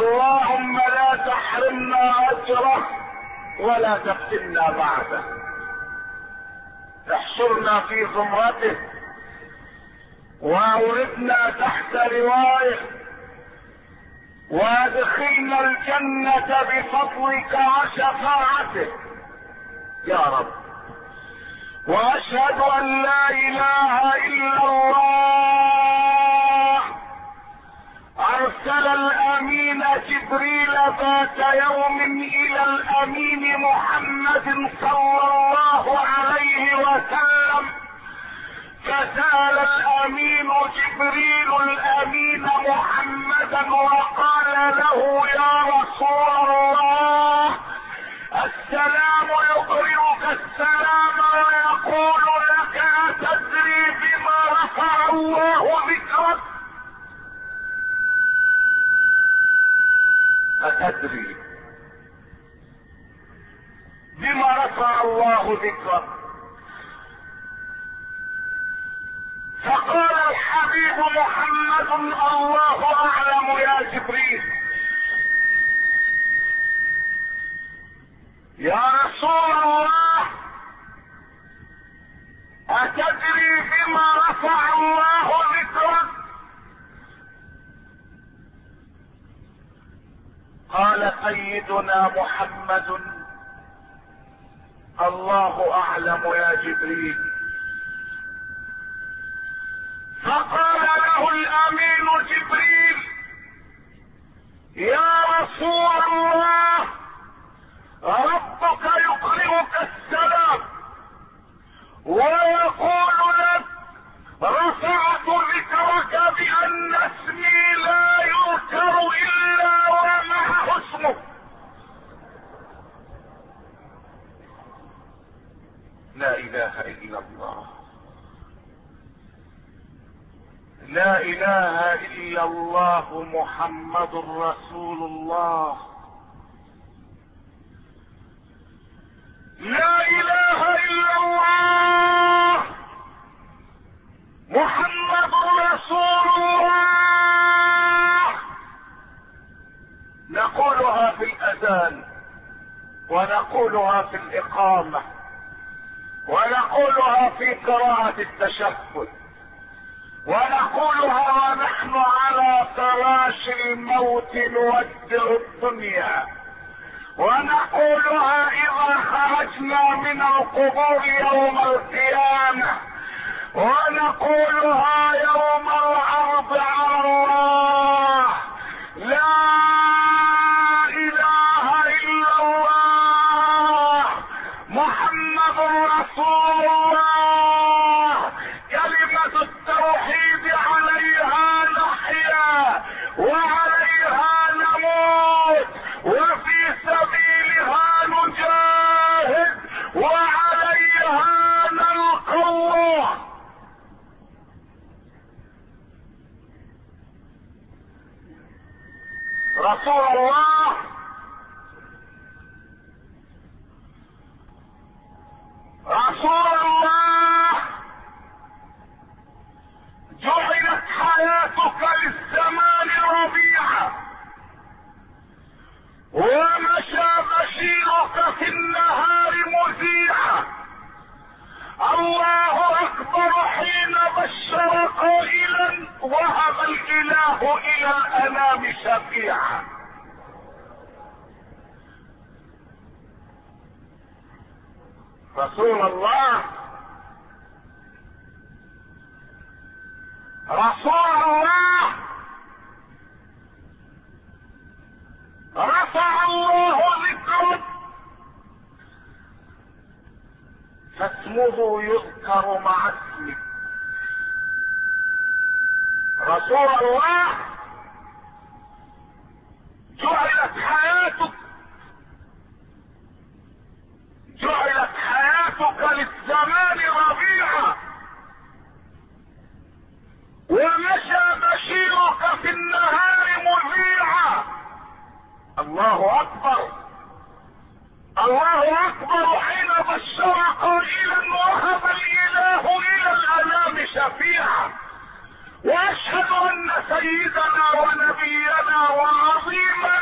اللهم لا تحرمنا اجره ولا تفتنا بعده، احشرنا في زمرته واوردنا تحت روايه، وادخلنا الجنة بفضلك وشفاعتك يا رب. واشهد ان لا اله الا الله ارسل الامين جبريل ذات يوم الى الامين محمد صلى الله عليه وسلم، فسأل الامين جبريل الامين محمدا وقال له يا رسول الله السلام يقرئك السلام ويقول لك أتدري بما رفع الله ذكرك؟ أتدري بما رفع الله ذكرك؟ فقال الحبيب محمد الله اعلم يا جبريل. يا رسول الله اتدري بما رفع الله ذكرك؟ قال سيدنا محمد الله اعلم يا جبريل. فقال له الامين جبريل يا رسول الله ربك يقرئك السلام ويقول لك رفعت ذكرك بان اسمي لا يذكر الا ومعه اسمه. لا اله الا الله، لا اله الا الله محمد رسول الله. لا اله الا الله محمد رسول الله. نقولها في الاذان ونقولها في الاقامة ونقولها في قراءة التشهد ونقولها ونحن على فراش الموت نودع الدنيا ونقولها اذا خرجنا من القبور يوم القيامة ونقولها يوم العرض على الله. لا اله الا الله محمد رسول الله. كلمة التوحيد عليها نحيا وعليها نموت وفي سبيلها نجاهد وعليها نلقى الله. رسول الله رسول الله جعلت حياتك للزمان ربيعا ومشى بشيرك في النهار مذيعا. الله اكبر حين بشر قائلا وهب الاله الى الانام شفيعا. رسول الله رسول الله رفع الله ذكرك فاسمه يذكر مع اسمك. رسول الله جعلت حياتك للزمان ربيعا ومشى بشيرك في النهار مذيعا. الله اكبر الله اكبر حين بشر قائلا وهب الاله الى الانام شفيعا. واشهد ان سيدنا ونبينا وعظيمنا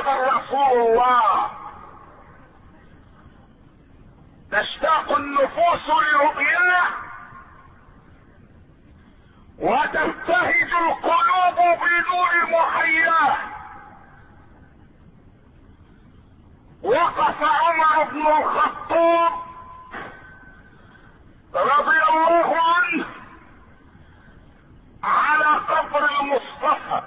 محمدا رسول الله. تشتاق النفوس لرؤياه وتبتهج القلوب بنور محياه. وقف عمر بن الخطاب رضي الله عنه على قبر المصطفى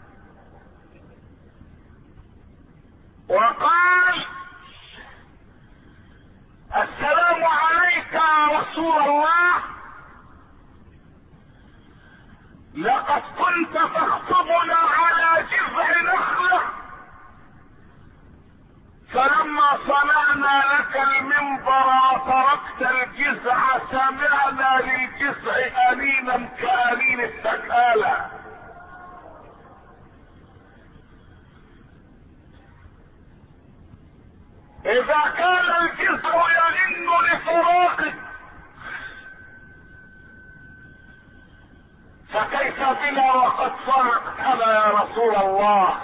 وقال: السلام عليك يا رسول الله، لقد كنت تخطبنا على جذع نخلة، فلما صنعنا لك المنبر وتركت الجذع سمعنا للجذع أنينا كأنين السكالة. إذا كان الجذع يئن لفراقك فكيف بنا وقد فارقتنا يا رسول الله؟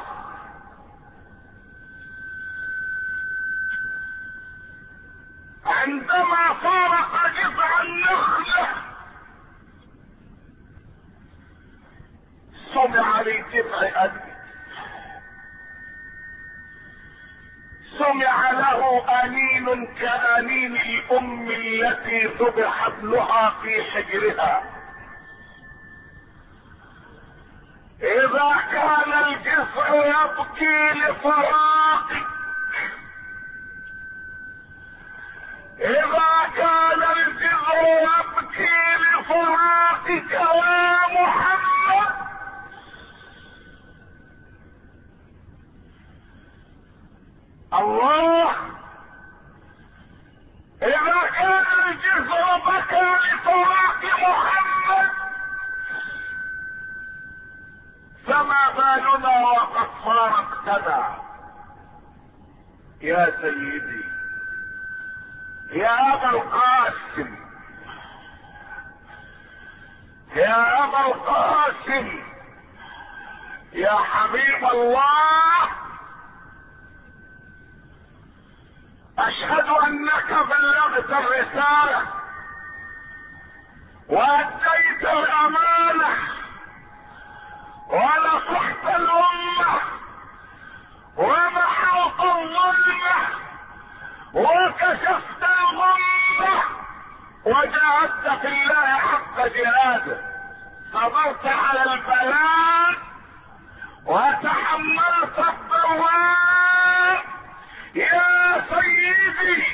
عندما فارق جذع النخلة سمع للجذع أنين، سمع له أنين كأنين الأم التي ذبح ابنها في حجرها. إذا كان الجذع يبكي لفراقك، إذا كان الجذع يبكي لفراقك يا محمد، الله، إذا كان الجذع بكى لفراق محمد فما بالنا وقد فارقتنا؟ يا سيدي يا أبا القاسم، يا أبا القاسم، يا حبيب الله، أشهد أنك بلغت الرسالة وأديت الأمانة ونصحت الأمة ومحوت الظلمة وكشفت الغمة وجاهدت في الله حق جهاده، صبرت على البلاء وتحملت الضراء. يا سيدي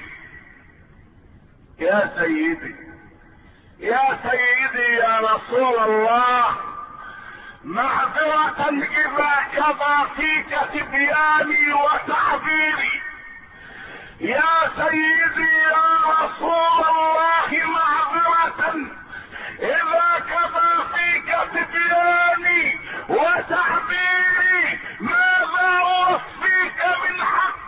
يا سيدي يا سيدي يا رسول الله، معذرة إذا كبر فيك تبياني وتعبيري. يا سيدي يا رسول الله، معذرة إذا كبر فيك تبياني وتعبيري. ماذا أوفيك من حق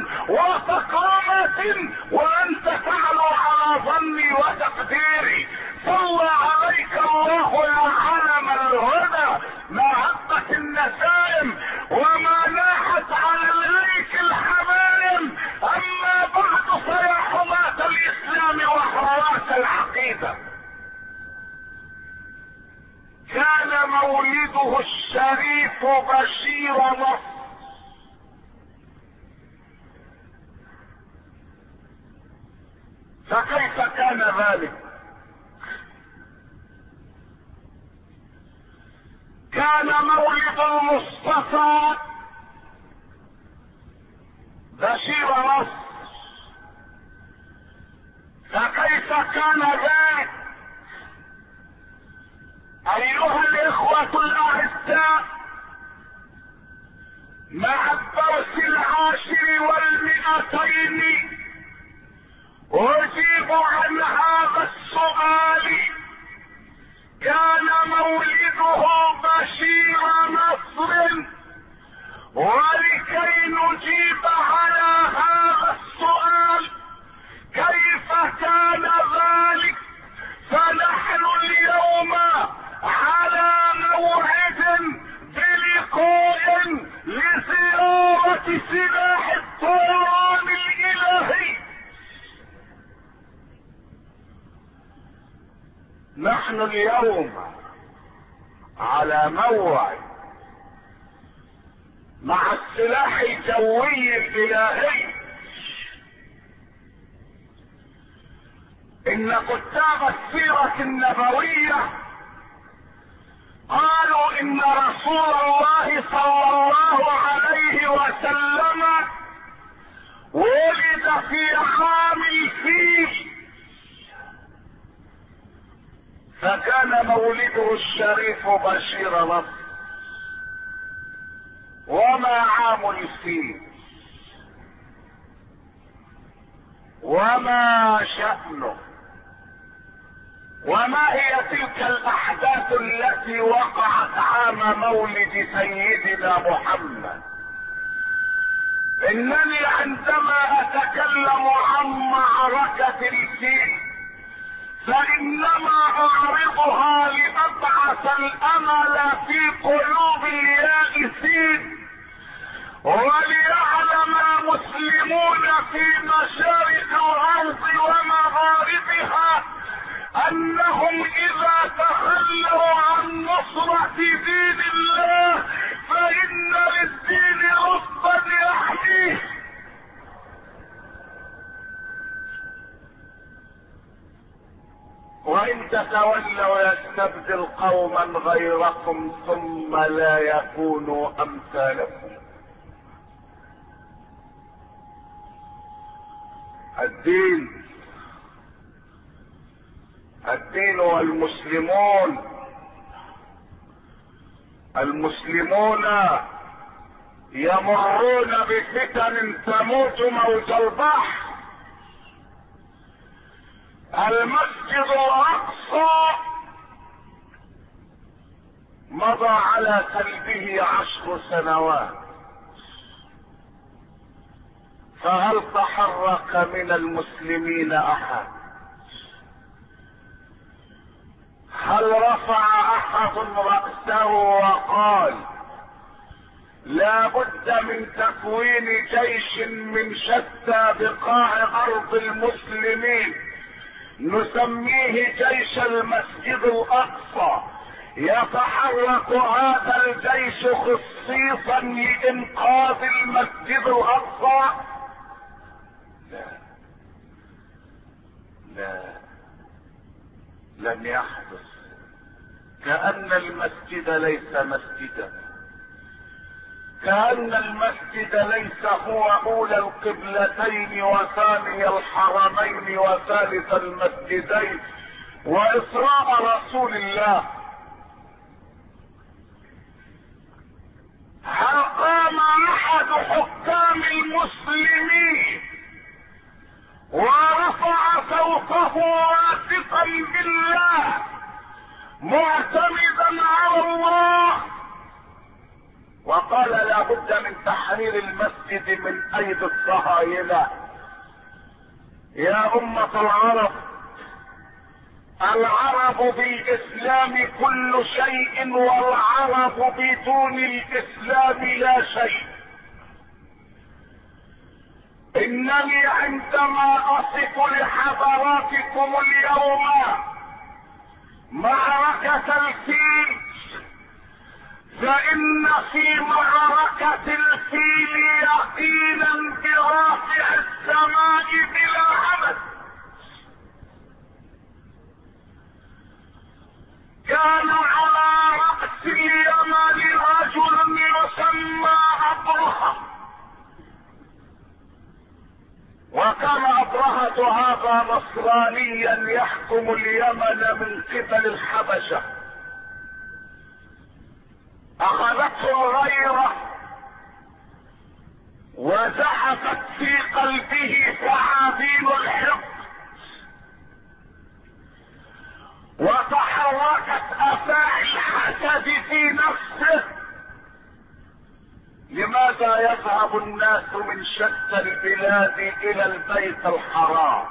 وتكرمة وأنت تعلو على ظني وتقديري؟ صلى عليك الله يا علم الهدى، ما هبت النسائم وما ناحت على الليك الحمائم. أما بعد فيا حماة الإسلام وحراس العقيدة، كان مولده الشريف بشير نصر، فكيف كان ذلك؟ كان مولد المصطفى بشير نصر، فكيف كان ذلك؟ ايها الاخوة الاعزاء، مع الدرس 10 و200 اجيب عن هذا السؤال. كان مولده بشير نصر، ولكي نجيب على هذا السؤال كيف كان ذلك، فنحن اليوم على موعد بلقاء لزيارة بسلاح الطيران الالهي. نحن اليوم على موعد مع السلاح الجوي الالهي. ان كتاب السيرة النبوية قالوا ان رسول الله صلى الله عليه وسلم ولد في عام الفيل، فكان مولده الشريف بشير نصر. وما عام الفيل؟ وما شأنه؟ وما هي تلك الاحداث التي وقعت عام مولد سيدنا محمد؟ انني عندما اتكلم عن معركة الفيل فانما اعرضها لابعث الامل في قلوب اليائسين، وليعلم المسلمون في مشارق الارض ومغاربها انهم اذا تخلوا عن نصرة دين الله فان للدين ربا يحميه. وان تتولوا يستبدل قوما غيركم ثم لا يكونوا امثالكم. الدين والمسلمون يمرون بفتن تموت موت البحر. المسجد الاقصى مضى على قلبه 10 سنوات، فهل تحرك من المسلمين احد؟ هل رفع احد رأسه وقال لا بد من تكوين جيش من شتى بقاع ارض المسلمين نسميه جيش المسجد الاقصى، يتحرك هذا الجيش خصيصا لانقاذ المسجد الاقصى؟ لا، لم يحدث. كأن المسجد ليس مسجدا، كأن المسجد ليس هو اولى القبلتين وثاني الحرمين وثالث المسجدين واسراء رسول الله. هل قام احد حكام المسلمين ورفع صوته واثقا بالله معتمدا على الله وقال لا بد من تحرير المسجد من ايدي الصهاينة؟ يا امة العرب بالاسلام كل شيء، والعرب بدون الاسلام لا شيء. انني عندما اصف لحضراتكم اليوم معركة الفيل فان في معركة الفيل يقينا برافع السماء بلا عمد. كان على رأس اليمن رجل يسمى أبرهة، وكان أبرهة هذا نصرانيا يحكم اليمن من قبل الحبشة. أخذته الغيرة وزحفت في قلبه ثعابين الحقد، وتحركت افاعي الحسد في نفسه. لماذا يذهب الناس من شتى البلاد الى البيت الحرام؟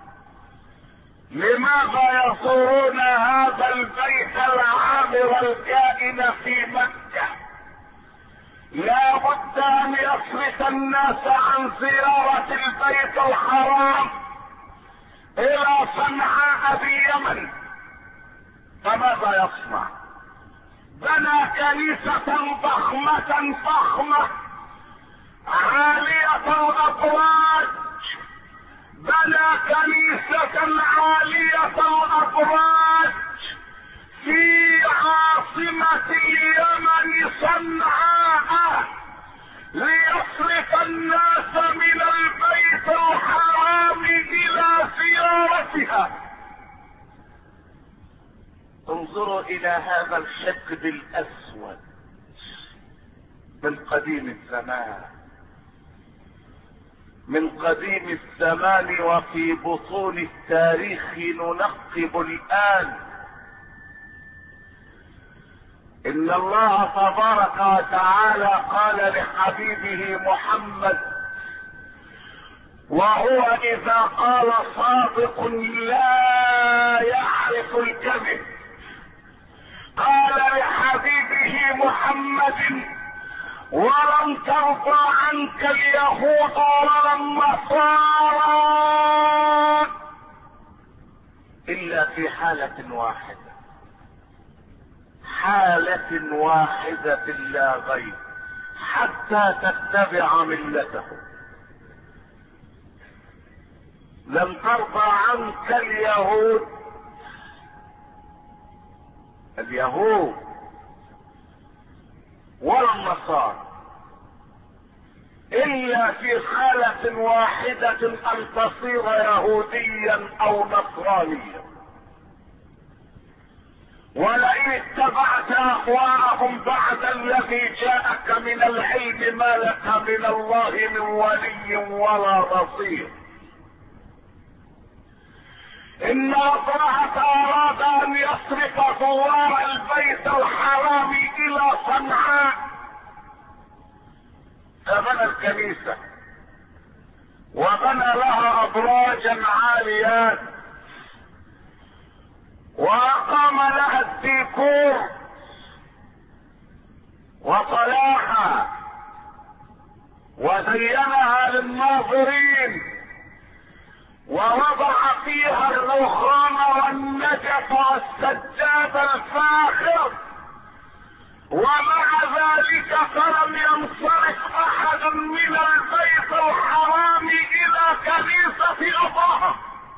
لماذا يزورون هذا البيت العامر الكائن في مكة؟ لا بد اراد ان يصرف الناس عن زيارة البيت الحرام الى صنعاء في اليمن، فماذا يصنع؟ بنى كنيسة ضخمة عالية الابراج، بنى كنيسة عالية الابراج في عاصمة اليمن صنعاء ليصرف الناس من البيت الحرام الى زيارتها. انظروا الى هذا الحقد الاسود من قديم الزمان، من قديم الزمان وفي بطون التاريخ ننقب الآن. إن الله تبارك وتعالى قال لحبيبه محمد وهو إذا قال صادق لا يعرف الكذب، قال لحبيبه محمد ولن ترضى عنك اليهود ولا النصارى الا في حالة واحدة، حالة واحدة لا غير، حتى تتبع ملته. لن ترضى عنك اليهود ولا النصارى الا في حالة واحدة ان تصير يهوديا او نصرانيا. ولئن اتبعت اهواءهم بعد الذي جاءك من العلم ما لك من الله من ولي ولا نصير. ان الله اراد ان يصرف زوار البيت الحرام الى صنعاء، فبنى الكنيسة وبنى لها ابراجا عاليات واقام لها الديكور وصلاحها وزينها للناظرين ووضع فيها الرخام والنجف والسجاد الفاخر، ومع ذلك فلم ينصرف احد من البيت الحرام الى كنيسة اباها.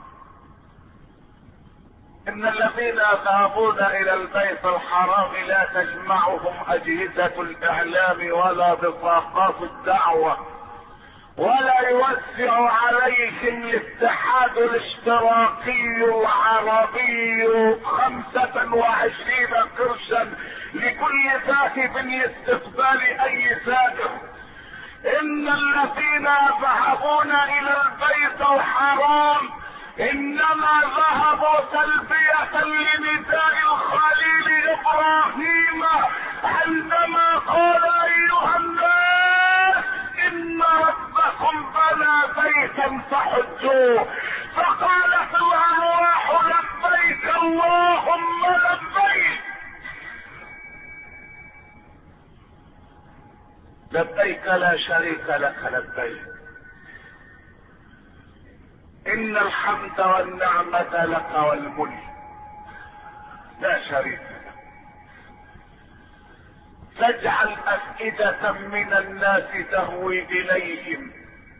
ان الذين يذهبون الى البيت الحرام لا تجمعهم اجهزة الاعلام ولا بطاقات الدعوة ولا يوزع عليهم الاتحاد الاشتراكي العربي 25 قرشا لكل ذاهب لاستقبال اي زائر. ان الذين يذهبون الى البيت الحرام انما ذهبوا تلبية لنداء الخليل ابراهيم عندما قال ايها الناس ان ربكم بنى بيتا فحجوه، فقالت الارواح لبيك اللهم لبيك، لبيك لا شريك لك لبيك، ان الحمد والنعمة لك والملك لا شريك لك. تجعل افئدة من الناس تهوي اليهم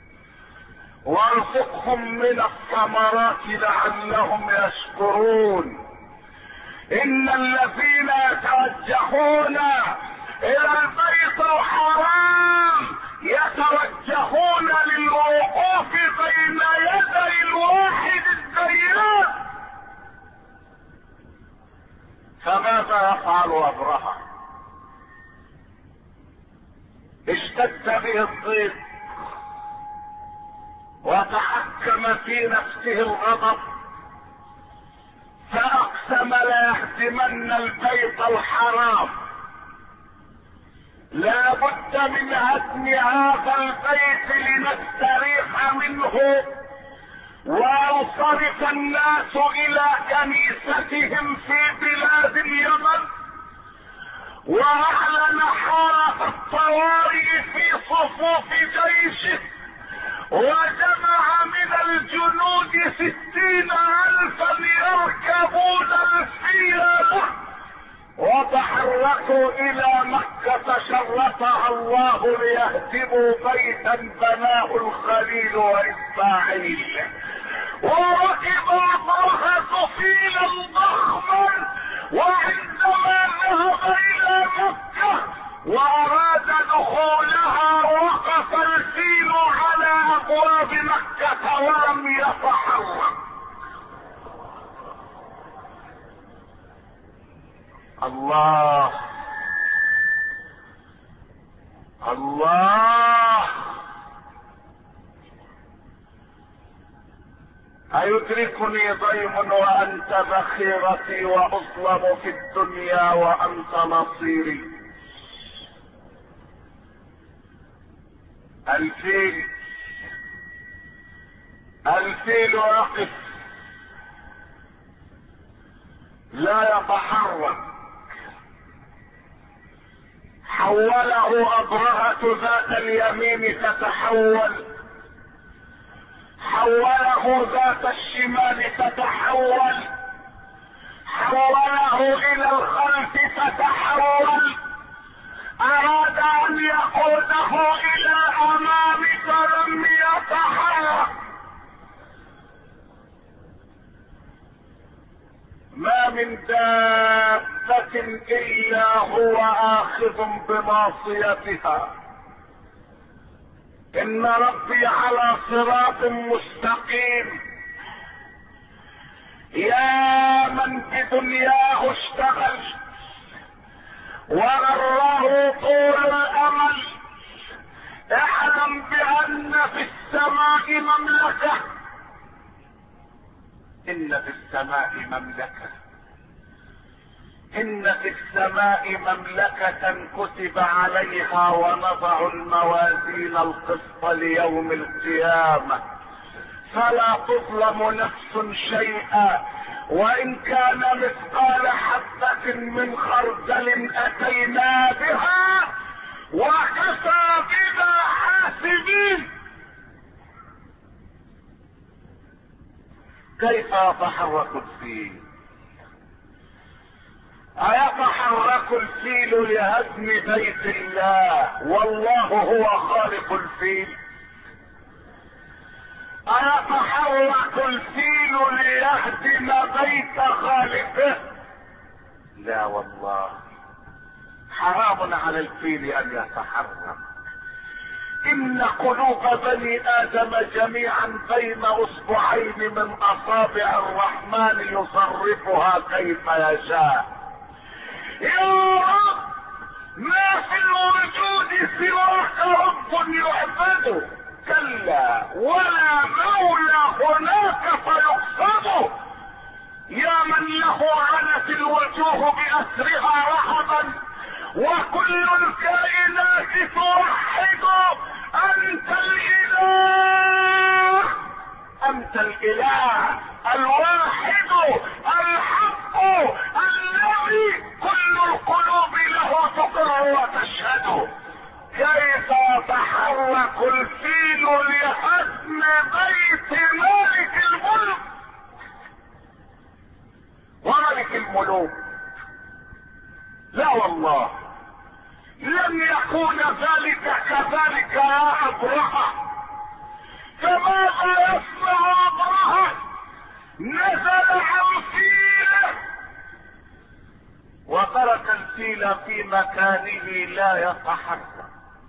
وارزقهم من الثمرات لعلهم يشكرون. ان الذين يتوجهون الى البيت الحرام يتوجهون للوقوف بين يدي الواحد الديان، فماذا يفعل ابرهة؟ اشتد به الضيق وتحكم في نفسه الغضب، فاقسم ليهدمن البيت الحرام. لا بد من هدم هذا البيت لنستريح منه وينصرف الناس الى كنيستهم في بلاد اليمن. واعلن حالة الطوارئ في صفوف جيشه وجمع من الجنود 60,000 يركبون الفيل وتحركوا الى مكة شرفها الله ليهدموا بيتا بناه الخليل واسماعيل. وركب أبرهة فيلا ضخما، وعندما ذهب الى مكة واراد دخولها وقف الفيل على ابواب مكة ولم يتحرك. الله الله، أيدركني ضيم وأنت بخيرتي وأظلم في الدنيا وأنت نصيري. الفيل يقف لا يتحرك. حوله أبرهة ذات اليمين تتحول، حوله ذات الشمال تتحول، حوله الى الخلف تتحول. اراد ان يقوده الى الامام فلم يتحرك. ما من دابة الا هو اخذ بناصيتها. ان ربي على صراط مستقيم. يا من بدنياه اشتغل وغره طول الامل، اعلم بان في السماء مملكة. ان في السماء مملكة، ان في السماء مملكة كتب عليها ونضع الموازين القسط ليوم القيامة فلا تظلم نفس شيئا، وان كان مثقال حبة من خردل اتينا بها وكفى بنا حاسبين. كيف يتحرك الفيل؟ أيتحرك الفيل لهدم بيت الله والله هو خالق الفيل؟ أيتحرك الفيل ليهدم بيت خالقه؟ لا والله، حرام على الفيل أن يتحرك. إن قلوب بني آدم جميعا بين أصبعين من أصابع الرحمن يصرفها كيف يشاء. يا رب، ما في الوجود سواك رب يعبده، كلا ولا مولى هناك فيقصده. يا من له عنت الوجوه بأسرها رهبا وكل الكائنات توحد انت الاله، انت الاله الواحد الحق الذي كل القلوب له تقر وتشهد. كيف يتحرك الفيل لهدم بيت مالك الملك وملك الملوك؟ لا والله، لن يكون ذلك كذلك يا أبرهة. فماذا يصنع أبرهة؟ نزل عن فيله وترك الفيل في مكانه لا يتحرك.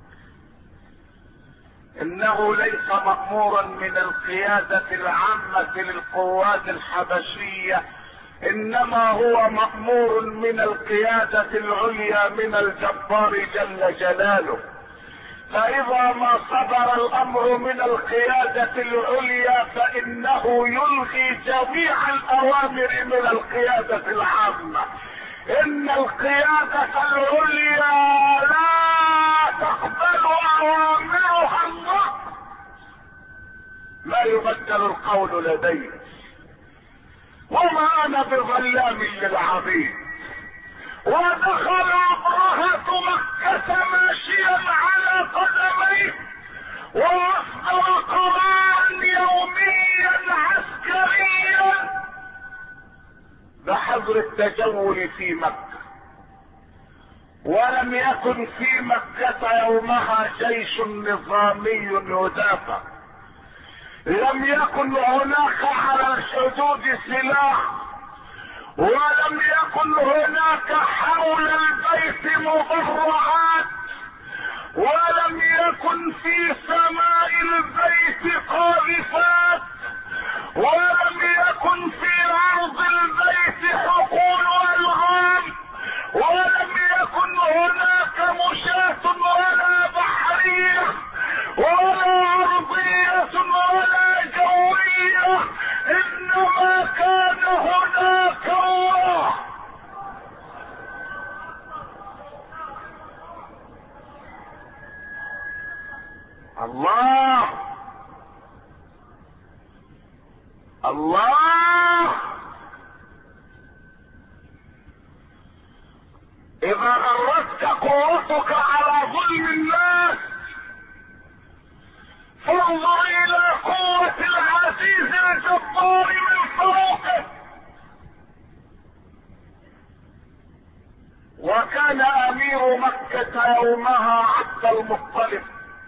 انه ليس مأمورا من القيادة العامة للقوات الحبشية، انما هو مأمور من القيادة العليا من الجبار جل جلاله. فاذا ما صدر الامر من القيادة العليا فانه يلغي جميع الاوامر من القيادة العامة. ان القيادة العليا لا تقبل اوامرها النقد، لا يبدل القول لدي، وما انا بظلام للعبيد. ودخل أبرهة مكة ماشيا على قدميه واصدر قرارا يوميا عسكريا بحظر التجول في مكة. ولم يكن في مكة يومها جيش نظامي يدافع، لم يكن هناك على الحدود سلاح، ولم يكن هناك حول البيت مضرعات، ولم يكن في سماء البيت قاذفات، ولم يكن في ارض البيت حقول والغام، ولم يكن هناك مشاة ولا بحرية ولا ارضية ولا جوية، انما كان هناك الله. الله الله. اذا غرتك قوتك على ظلم الناس فانظر الى قوة العزيز الجبار من فوقه. وكان امير مكة يومها عبد المطلب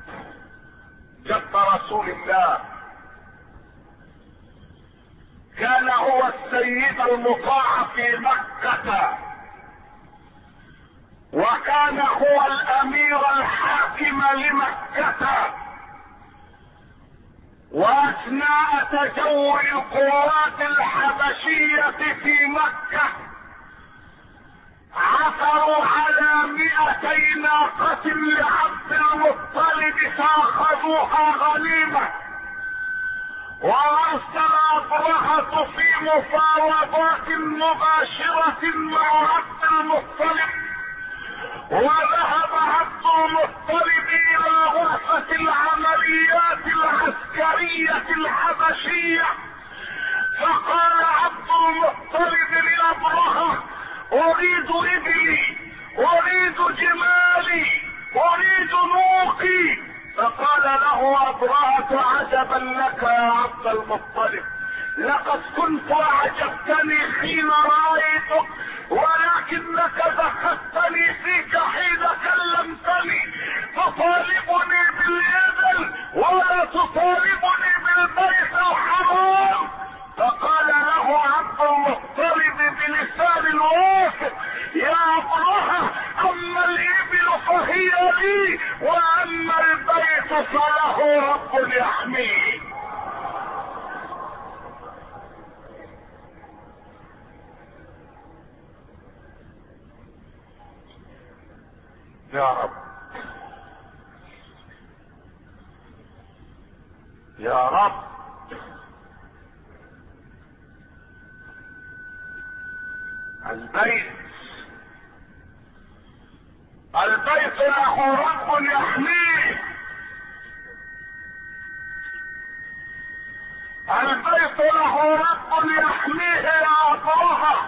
جد رسول الله، كان هو السيد المطاع في مكة، وكان هو الامير الحاكم لمكة. واثناء تجول القوات الحبشية في مكة عثروا على 200 ناقة لعبد المطلب فاخذوها غنيمة. وارسل ابرهة في مفاوضات مباشرة مع عبد المطلب، وذهب عبد المطلب الى غرفة العمليات العسكرية الحبشية، فقال عبد المطلب لابرهة: اريد ابلي، اريد جمالي، اريد نوقي. فقال له ابرهة: عجبا لك يا عبد المطلب، لقد كنت اعجبتني حين رايتك، ولكنك ذكرتني فيك حين كلمتني، تطالبني بالإبل ولا تطالبني بالبيت الحرام. فقال له عبد المطلب بلسان واثق: يا ابرهة، اما الابل فهي لي، واما البيت فله رب يحميه. يا رب يا رب. البيت له رب يحميه، البيت له رب يحميه. يا ابرهة،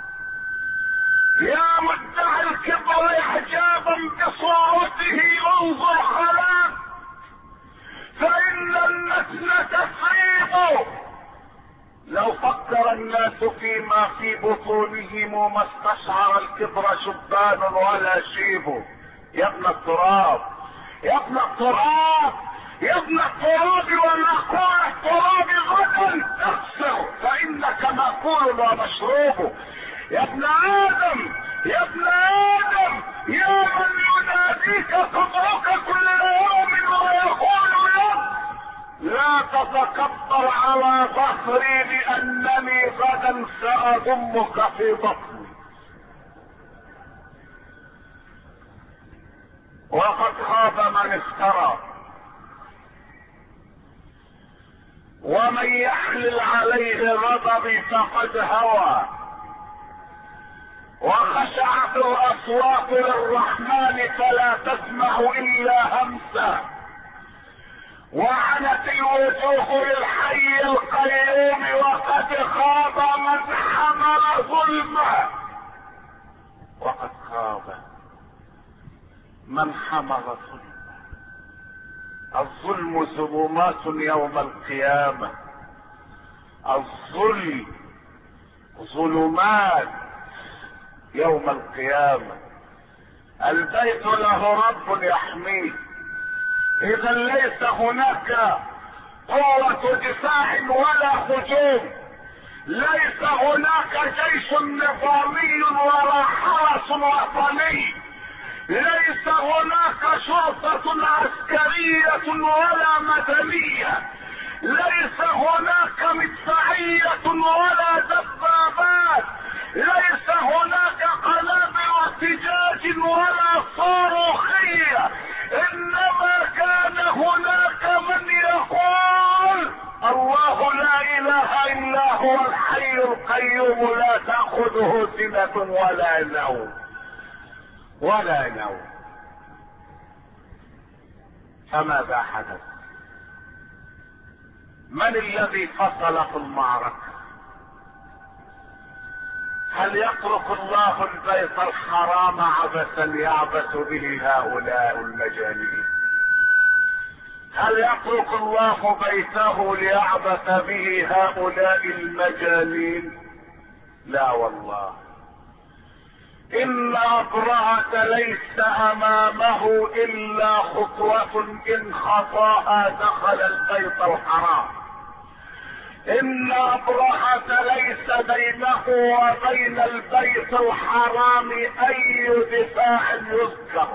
يا مدعي الكبر اعجابا بصورته، انظر خلاك، فان النسل تفريض. لو فكر الناس فيما في بطونهم ما استشعر الكبر شبان ولا شيب. يا ابن التراب، يا ابن التراب، يا ابن التراب، ومأكول التراب غدا اخسر، فانك مأكول ومشروب. يا ابن ادم، يا ابن ادم، يا من يناديك قبرك كل يوم ويقول لك: لا تتكبر على ظهري لانني غدا ساضمك في بطني. وقد خاب من افترى، ومن يحلل عليه غضبي فقد هوى. وخشعت الاصوات للرحمن فلا تسمع الا همسا، وعنت الوجوه للحي القيوم وقد خاب من حمل ظلما. وقد خاب من حمل ظلما. الظلم ظلمات يوم القيامة، الظلم ظلمات يوم القيامة. البيت له رب يحميه، اذا ليس هناك قوة دفاع ولا هجوم، ليس هناك جيش نظامي ولا حرس وطني، ليس هناك شرطة عسكرية ولا مدنية، ليس هناك مدفعية ولا دبابات، ليس هناك قنابل احتجاج ولا صاروخية، انما كان هناك من يقول الله لا اله الا هو الحي القيوم لا تأخذه سنة ولا نوم ولا نوم. فماذا حدث؟ من الذي فصل في المعركة؟ هل يترك الله البيت الحرام عبثا يعبث به هؤلاء المجانين؟ هل يترك الله بيته ليعبث به هؤلاء المجانين؟ لا والله. إن أبرهة ليس أمامه إلا خطوة إن خطاها دخل البيت الحرام. إن أبرهة ليس بينه وبين البيت الحرام أي دفاع يذكر،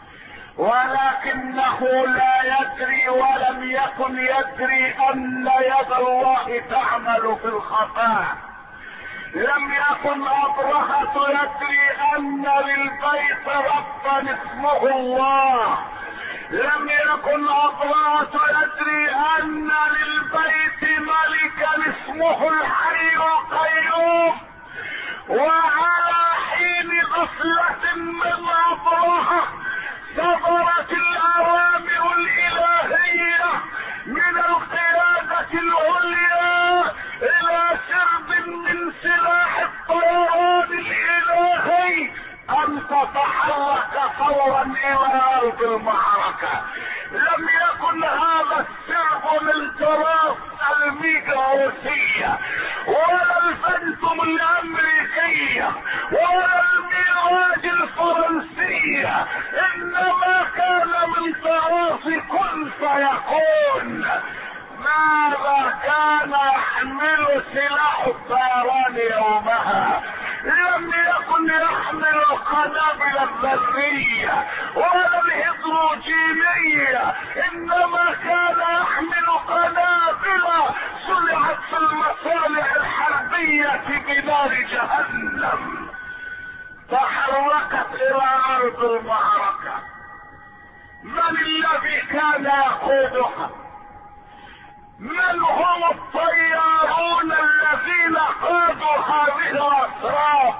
ولكنه لا يدري ولم يكن يدري أن يد الله تعمل في الخفاء. لم يكن أبرهة يدري أن للبيت ربا اسمه الله، لم يكن أبرهة يدري أن للبيت ملكا اسمه الحي القيوم. وعلى حين غفلة من أبرهة صدرت الأوامر الإلهية من القيادة العليا إلى سرب من سلاح الطيران الإلهي أن تتحرك فورا إلى أرض المعركة. لم يكن هذا السرب من طراز الميجاوسية ولا الفانتوم الأمريكية ولا الميراج الفرنسية، إنما كان من طراز كن فيكون. ماذا كان يحمل سلاح الطيران يومها؟ لم يكن يحمل القنابل الذرية ولا الهيدروجينية، انما كان يحمل قنابل صنعت في المصانع الحربية بنار جهنم تحركت الى ارض المعركة. من الذي كان يقودها؟ من هم الطيارون الذين قادوا هذه الاسرار؟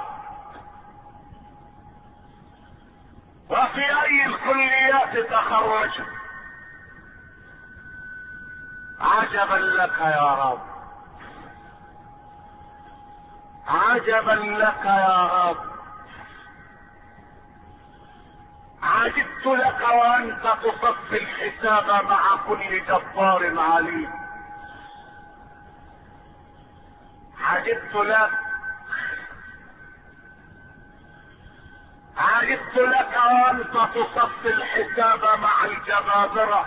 وفي اي الكليات تخرجوا؟ عجبا لك يا رب، عجبا لك يا رب. عجبت لك وانت تصفي الحساب مع كل جبار عليم. عجبت لك، عجبت لك وانت تصفي الحساب مع الجبابرة.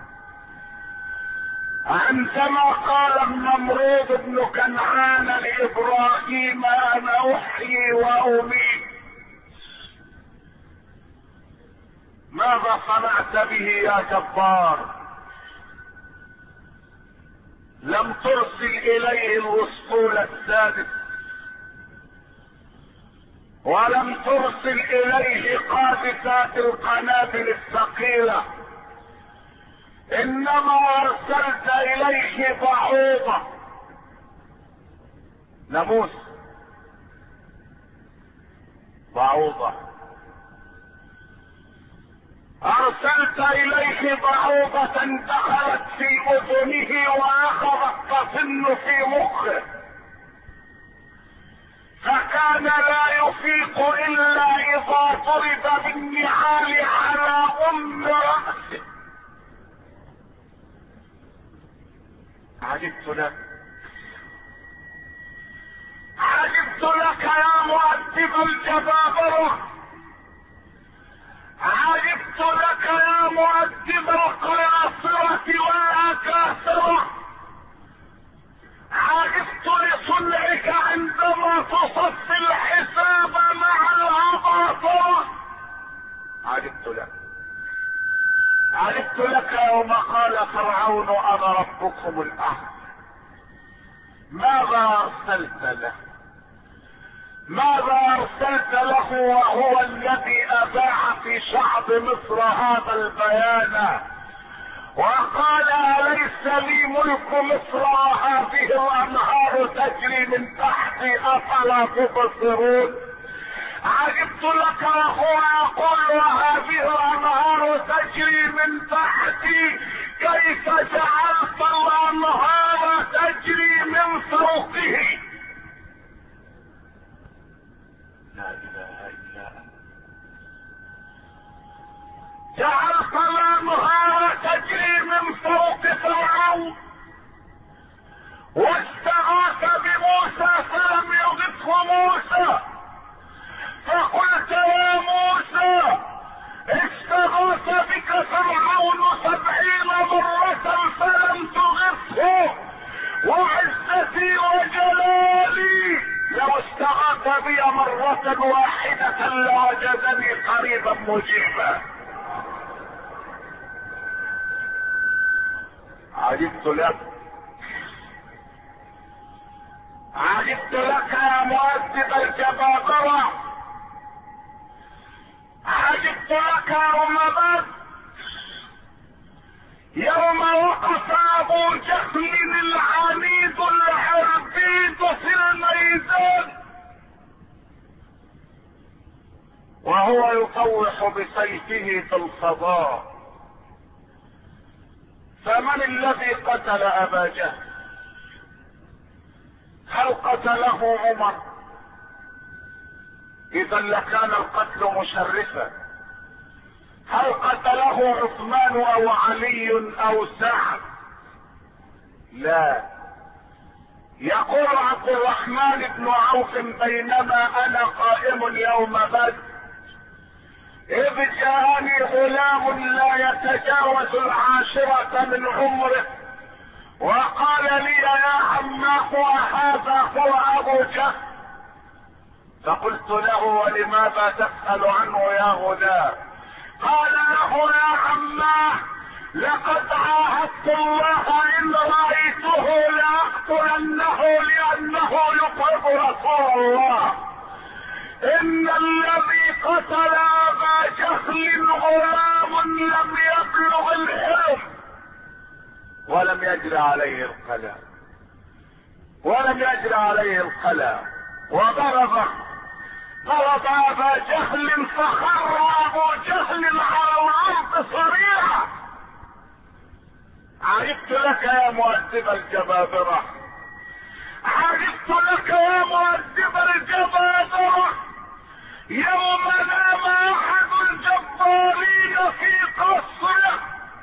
عندما قال النمرود بن كنعان لابراهيم انا احيي واميت، ماذا صنعت به يا جبار؟ لم ترسل اليه الاسطول السادس، ولم ترسل اليه قاذفات القنابل الثقيلة، انما ارسلت اليه بعوضة، ناموس، بعوضة. ارسلت اليه بعوضة دخلت في اذنه واخذت تطن في مخه، فكان لا يفيق الا اذا ضرب بالنعال على ام رأسه. عجبت لك، عجبت لك يا مؤدب الجبابرة، عجبت لك يا مؤدب القياصرة والأكاسرة، عجبت لصنعك عندما تصفي الحساب مع الأباطرة. عجبت لك، عجبت لك يوم قال فرعون أنا ربكم الأعلى. ماذا أرسلت له؟ ماذا أرسلت له وهو الذي أذاع في شعب مصر هذا البيان وقال أليس لي ملك مصر وهذه الأنهار تجري من تحتي أفلا تبصرون؟ عجبت لك وهو يقول وهذه الأنهار تجري من تحتي كيف جعلت الأنهار تجري من فوقه؟ لا إله إلا أنت. جعلت الأنهار تجري من فوق فرعون واستغاث بموسى فلم يغثه موسى، فقلت يا موسى استغاث بك فرعون 70 مرة فلم تغثه، وعزتي وجلالي لو استغاث بي مرة واحدة لوجدني قريبا مجيبا. عجبت لك، عجبت لك يا مؤدب الجبابرة، عجبت لك يوم بدر، يوم وقف ابو جهل العنيد الحربيد في الميدان وهو يطوح بسيفه في الفضاء. فمن الذي قتل ابا جهل؟ هل قتله عمر؟ اذا لكان القتل مشرفا. هل قتله عثمان او علي او سعد؟ لا. يقول عبد الرحمن بن عوف بينما انا قائم يوم بدر اذ جاءني غلام لا يتجاوز 10 من عمره وقال لي يا عماه وهذا هو ابو جهل. فقلت له ولماذا تسأل عنه يا غلام؟ قال له يا عماه لقد عاهدت الله ان رايته لاقتلنه لانه يقرب رسول الله. ان الذي قتل ابا جهل غلام لم يبلغ الحلم ولم يجري عليه القلم، ولم يجري عليه القلم، وضرب ابا جهل فخر ابو جهل على الارض صريعا. عجبت لك يا مؤدب الجبابرة، عجبت لك يا مؤدب الجبابرة، يوم نام احد الجبارين في قصره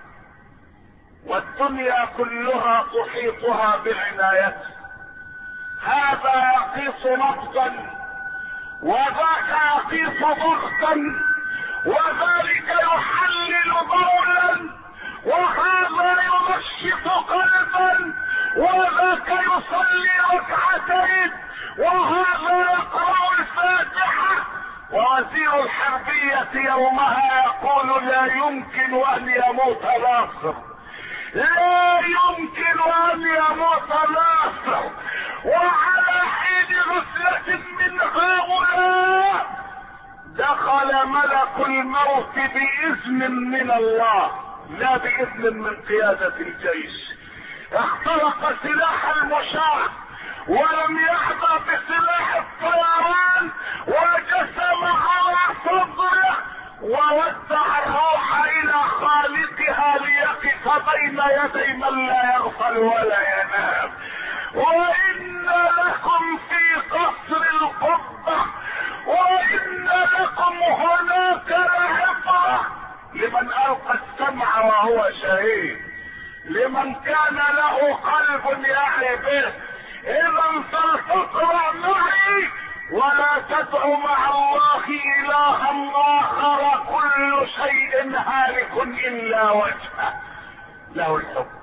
والدنيا كلها تحيطها بعنايته. هذا يقيس نبضا وذاك يقيس ضغطا وذلك يحلل بولا وهذا ينشط قلبا وذاك يصلي ركعتين وهذا يقرأ الفاتحة. ووزير الحربية يومها يقول لا يمكن ان يموت ناصر، لا يمكن ان يموت ناصر. وعلى حين غفلة من هؤلاء دخل ملك الموت بإذن من الله لا بإذن من قيادة الجيش. اخترق سلاح المشاة ولم يحظى بسلاح الطيران وجسم على صدره وودع الروح الى خالقها ليقف بين يدي من لا يغفل ولا ينام. وان لكم في قصر القبة وان لكم هناك لعبرة لمن القى السمع وهو شهيد. لمن كان له قلب يعي به. اذا فلتقرأ معي: ولا تدع مع الله الها اخر كل شيء هالك الا وجهه له الحكم.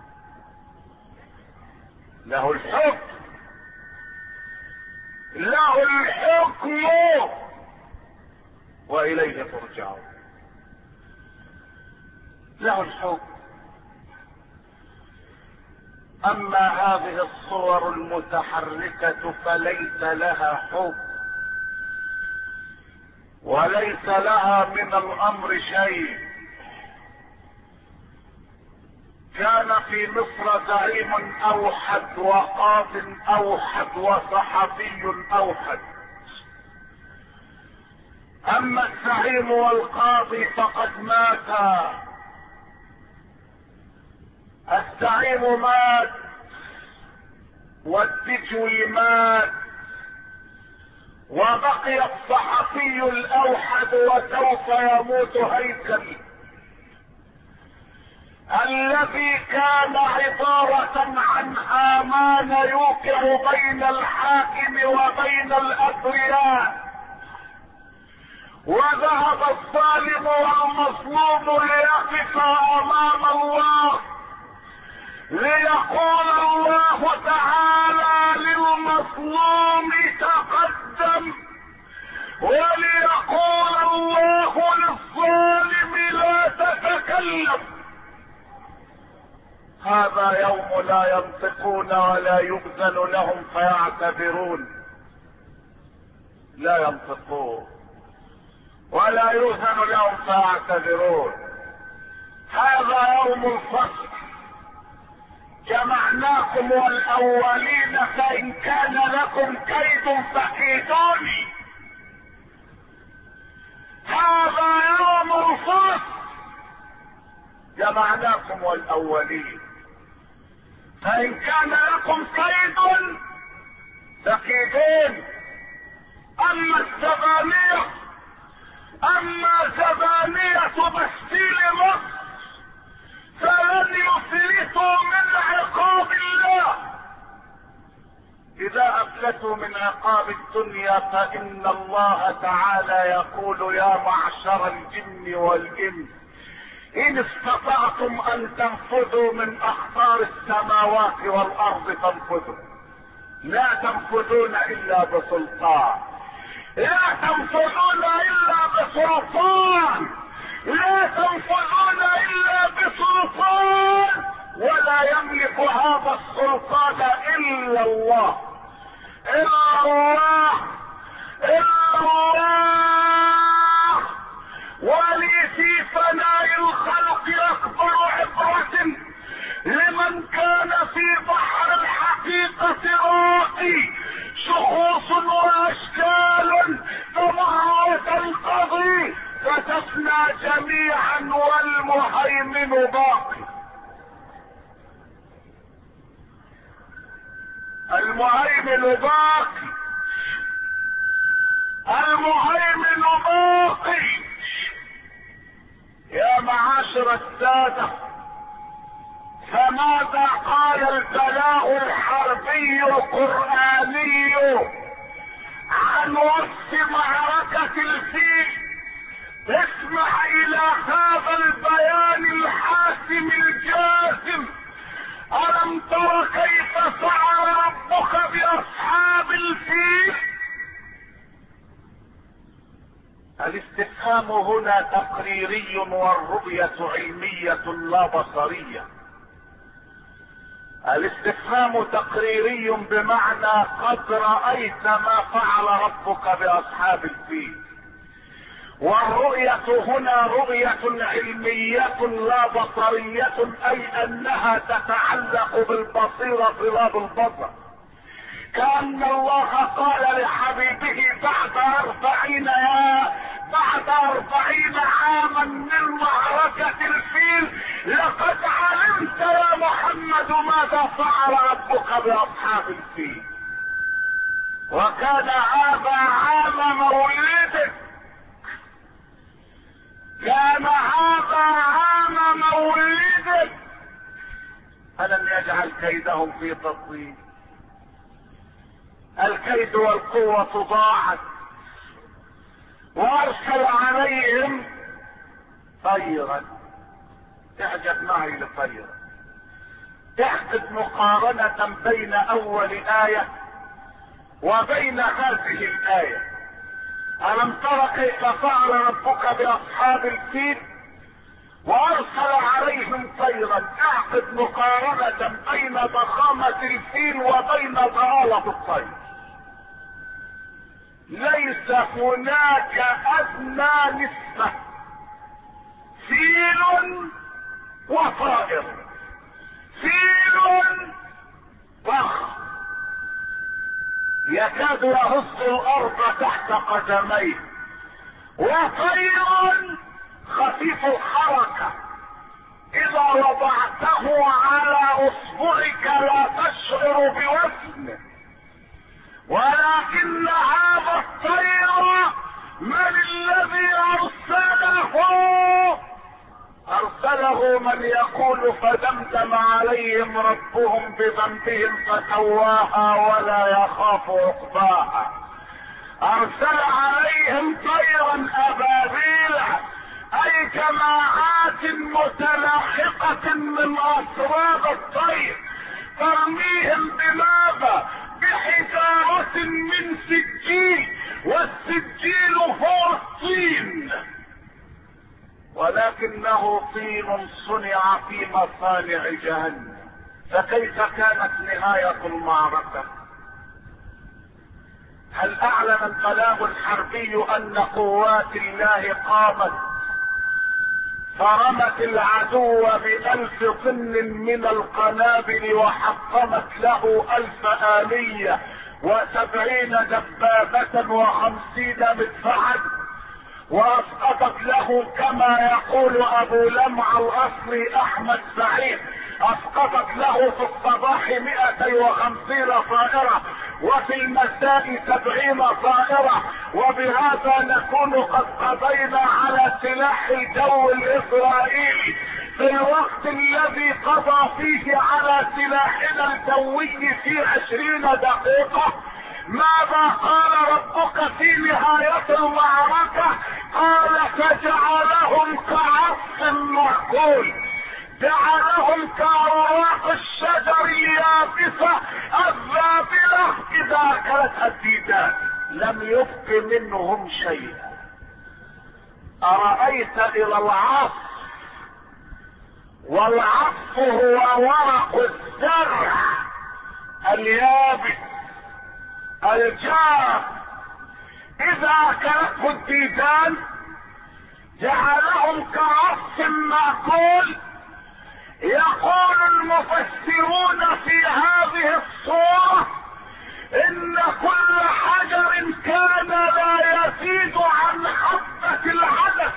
له الحكم، له الحكم واليه ترجعون. له الحكم. اما هذه الصور المتحركة فليس لها حكم وليس لها من الامر شيء. كان في مصر زعيم اوحد وقاض اوحد وصحفي اوحد. اما الزعيم والقاضي فقد ماتا. الزعيم مات والدجوي مات وبقي الصحفي الاوحد وسوف يموت هيكل الذي كان عبارة عن هامان يوقع بين الحاكم وبين الاثرياء. وذهب الظالم والمظلوم ليقف امام الله ليقول الله تعالى للمظلوم تقدم، وليقول الله للظالم لا تتكلم. هذا يوم لا ينطقون ولا يؤذن لهم فيعتذرون. لا ينطقون ولا يؤذن لهم فيعتذرون. هذا يوم الفصل. جمعناكم والاولين فان كان لكم كيد فكيدوني. هذا يوم الفصل. جمعناكم والاولين فان كان لكم كيد فكيدون. اما الزبانية، اما زبانية بستيل مصر فلن يفلتوا من عقاب الله. اذا افلتوا من عقاب الدنيا فان الله تعالى يقول: يا معشر الجن والانس ان استطعتم ان تنفذوا من اقطار السماوات والارض فانفذوا. لا تنفذون الا بسلطان. لا تنفذون الا بسلطان. لا تنفذون الا بسلطان. ولا يملك هذا السلطان الا الله. الا الله. الا الله. ولي في فناء الخلق اكبر عبرة لمن كان في بحر الحقيقة راقي شخوص واشكال تمر وتنقضي فتفنى جميعا والمهيمن باقي. المهيمن باقي. المهيمن باقي. يا معاشر السادة، فماذا قال البلاغ الحربي القرآني عن وصف معركة الفيل؟ اسمع الى هذا البيان الحاسم الجازم. الم تر كيف فعل ربك باصحاب الفيل؟ الاستفهام هنا تقريري والرؤية علمية لا بصرية. الاستفهام تقريري بمعنى قد رأيت ما فعل ربك باصحاب الفيل. والرؤية هنا رؤية علمية لا بصرية، اي انها تتعلق بالبصيرة طلاب البصر. كأن الله قال لحبيبه بعد 40 عاما من معركة الفيل: لقد علمت يا محمد ماذا فعل ربك باصحاب الفيل. وكان هذا عام مولدك. كان هذا عام مولدك. يجعل كيدهم في تضليل. الكيد والقوة ضاعت، وارسل عليهم طيرا. اعجب معي لطيرا، احدث مقارنة بين اول آية وبين هذه الآية. ألم تر كيف فعل ربك بأصحاب الفيل وارسل عليهم طيرا. اعقد مقارنة بين ضخامة الفيل وبين ضلالة الطير. ليس هناك ادنى نسبة فيل وطائر. فيل ضخم يكاد يهز الارض تحت قدميه، وطير خفيف الحركة اذا وضعته على اصبعك لا تشعر بوزنه. ولكن هذا الطير من الذي ارسله من يقول فدمدم عليهم ربهم بذنبهم فسواها ولا يخاف عقباها. ارسل عليهم طيرا ابابيل، اي جماعات متلاحقة من اسراب الطير، ترميهم بماذا؟ بحجارة من سجيل، والسجيل هو الطين، ولكنه طين صنع في مصانع جهنم. فكيف كانت نهاية المعركة؟ هل اعلن البلاغ الحربي ان قوات الله قامت فرمت العدو ب1000 طن من القنابل وحطمت له 1000 آلية و70 دبابة و50 مدفعا، واسقطت له كما يقول ابو لمع الاصلي احمد سعيد، اسقطت له في الصباح 150 طائرة وفي المساء 70 طائرة. وبهذا نكون قد قضينا على سلاح الجو الاسرائيلي في الوقت الذي قضى فيه على سلاحنا الجوي في 20 دقيقة. ماذا قال ربك في نهاية المعركة؟ قال فجعلهم كعصف مأكول، جعلهم كأوراق الشجر اليابسة الذابلة إذا أكلتها الديدان، لم يبق منهم شيئا. أرأيت إلى العصف، والعصف هو ورق الزرع اليابس الجاف، إذا أكلته الديدان جعلهم كعصف مأكول. يقول المفسرون في هذه الصورة ان كل حجر كان لا يزيد عن حبة العدس،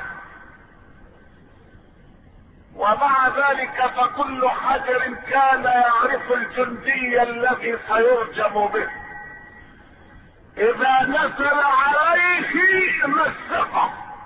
ومع ذلك فكل حجر كان يعرف الجندي الذي سيرجم به، اذا نزل عليه مزقه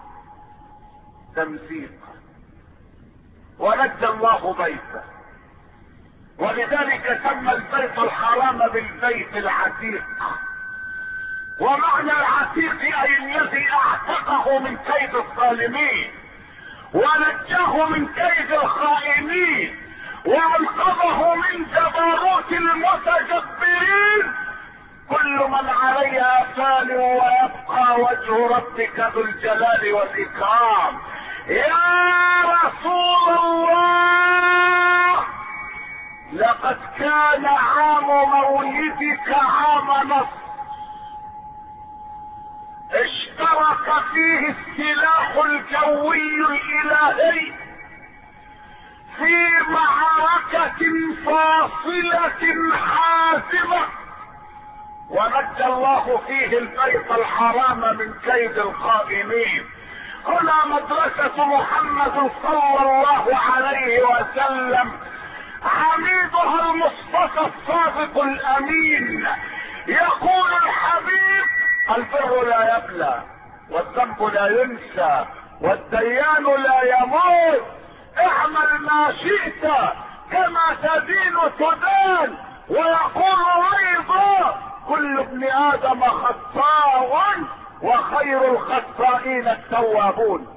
تمزيقا، ونجى الله بيته. ولذلك سمى البيت الحرام بالبيت العتيق. ومعنى العتيق اي الذي اعتقه من كيد الظالمين ونجاه من كيد الخائنين وانقذه من جبروت المتجبرين. كل من عليها فان ويبقى وجه ربك ذو الجلال والاكرام. يا رسول الله، لقد كان عام مولدك عام نصر، اشترك فيه السلاح الجوي الالهي في معركة فاصلة حاسمة، ونجى الله فيه البيت الحرام من كيد الخائنين. هنا مدرسة محمد صلى الله عليه وسلم، عميدها المصطفى الصادق الامين. يقول الحبيب: البر لا يبلى، والذنب لا ينسى، والديان لا يموت، اعمل ما شئت كما تدين تدان، ويقول ايضا كل ابن ادم خطاء وخير الخطائين التوابون.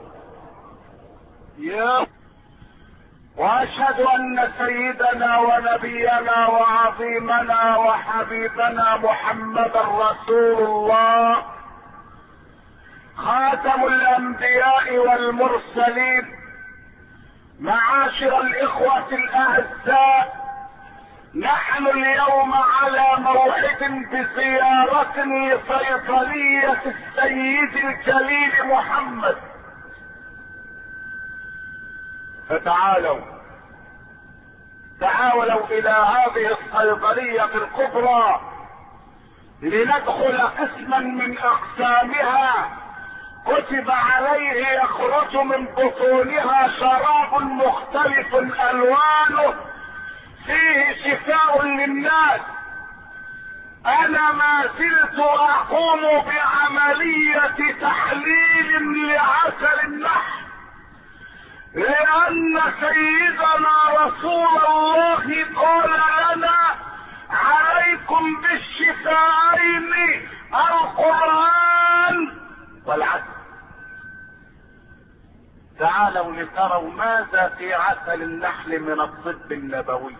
واشهد ان سيدنا ونبينا وعظيمنا وحبيبنا محمدا رسول الله خاتم الانبياء والمرسلين. معاشر الاخوة الاعزاء، نحن اليوم على موعد بزيارة لصيدلية السيد الجليل محمد، فتعالوا الى هذه الصيدلية الكبرى لندخل قسما من اقسامها كتب عليه يخرج من بطونها شراب مختلف الوانه فيه شفاء للناس. انا ما زلت اقوم بعملية تحليل لعسل النحل، لان سيدنا رسول الله قال لنا عليكم بالشفاءين القرآن والعسل. تعالوا لتروا ماذا في عسل النحل من الطب النبوي.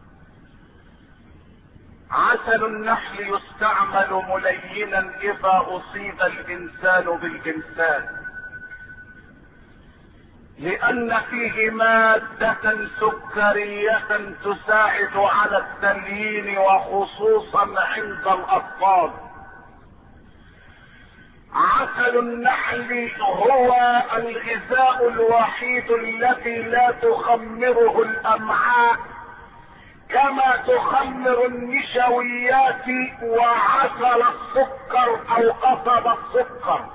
عسل النحل يستعمل ملينا اذا اصيب الانسان بالانسان، لان فيه مادة سكرية تساعد على التليين وخصوصا عند الاطفال. عسل النحل هو الغذاء الوحيد الذي لا تخمره الامعاء كما تخمر النشويات وعسل السكر او قصب السكر،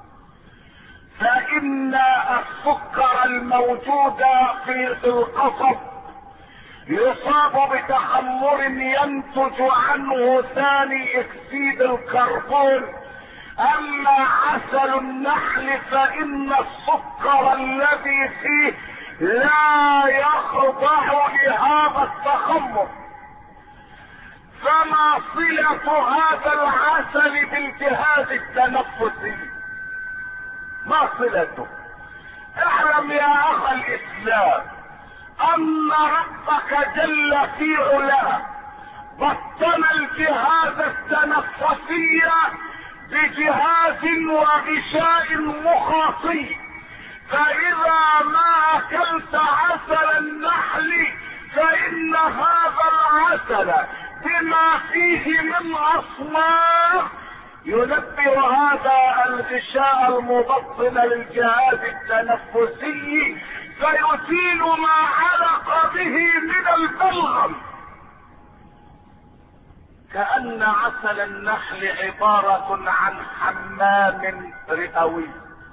فان السكر الموجود في القصب يصاب بتخمر ينتج عنه ثاني اكسيد الكربون. اما عسل النحل فان السكر الذي فيه لا يخضع لهذا التخمر. فما صلة هذا العسل بالجهاز التنفسي؟ ما صلته؟ اعلم يا اخ الاسلام ان ربك جل في علاه بطن الجهاز التنفسي بجهاز وغشاء مخاطي، فاذا ما اكلت عسل النحل فان هذا العسل بما فيه من اصناف ينبه هذا الغشاء المبطن للجهاز التنفسي فيزيل ما علق به من البلغم. كأن عسل النحل عبارة عن حمام رئوي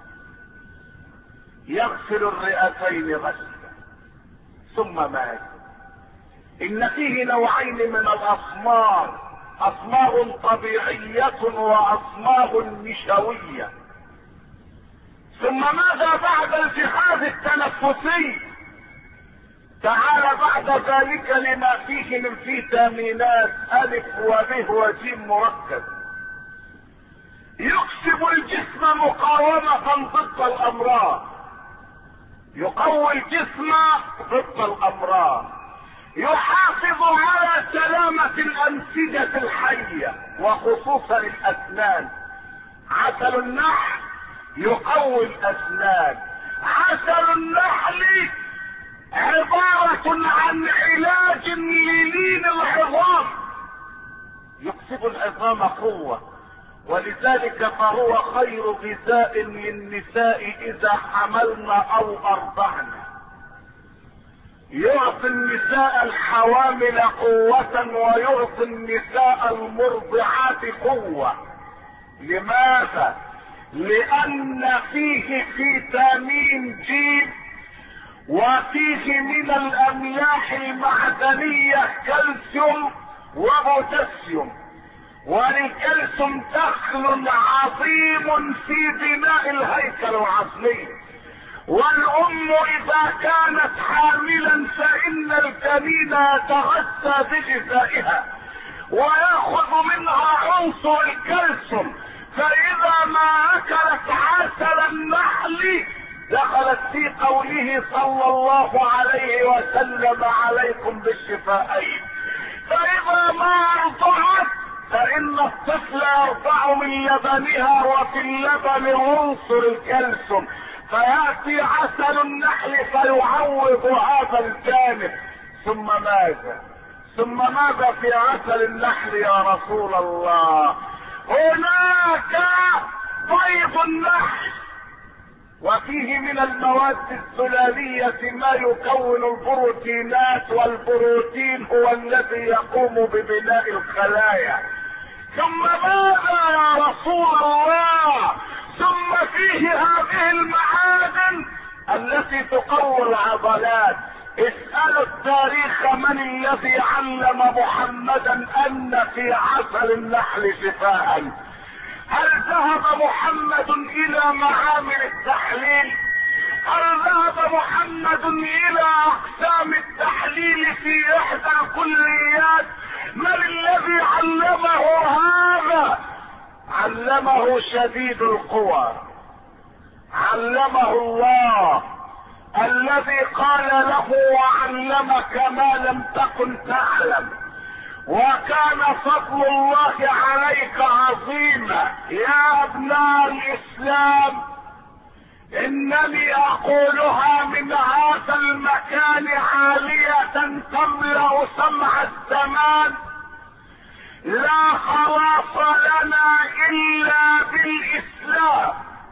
يغسل الرئتين غسلا ثم مات. ان فيه نوعين من الاصماغ، اصماغ طبيعية واصماغ نشوية. ثم ماذا بعد الجهاز التنفسي؟ تعال بعد ذلك لما فيه من فيتامينات الف وب وجيم مركب يكسب الجسم مقاومة ضد الامراض، يقوي الجسم ضد الامراض، يحافظ على سلامة الانسجة الحية وخصوصا الاسنان. عسل النحل يقوي الاسنان. عسل النحل عبارة عن علاج للين العظام، يكسب العظام قوة، ولذلك فهو خير غذاء للنساء اذا حملن او ارضعن. يعطي النساء الحوامل قوة ويعطي النساء المرضعات قوة. لماذا؟ لان فيه فيتامين جيم وفيه من الاملاح المعدنية كالسيوم وبوتاسيوم، والكالسيوم دخل عظيم في بناء الهيكل العظمي. والام اذا كانت حاملا فان الجنين يتغذى بغذائها ويأخذ منها عنصر الكالسيوم، فإذا ما أكلت عسل النحل دخلت في قوله صلى الله عليه وسلم عليكم بالشفاءين. فإذا ما أرضعت فإن الطفل يرضع من لبنها، وفي اللبن عنصر الكالسيوم، فيأتي عسل النحل فيعوض هذا الجانب. ثم ماذا في عسل النحل يا رسول الله؟ هناك بيض النحل، وفيه من المواد السلالية ما يكون البروتينات، والبروتين هو الذي يقوم ببناء الخلايا. ثم ماذا يا رسول الله؟ ثم فيه هذه المعادن التي تقوي العضلات. اسألوا التاريخ من الذي علم محمدا ان في عسل النحل شفاء؟ هل ذهب محمد الى معامل التحليل؟ هل ذهب محمد الى اقسام التحليل في احدى الكليات؟ من الذي علمه هذا؟ علمه شديد القوى، علمه الله الذي قال له وعلمك ما لم تكن تعلم، وكان فضل الله عليك عظيما. يا ابناء الاسلام، انني اقولها من هذا المكان عالية تملأ سمع الزمان. لا خلاص لنا الا بالاسلام،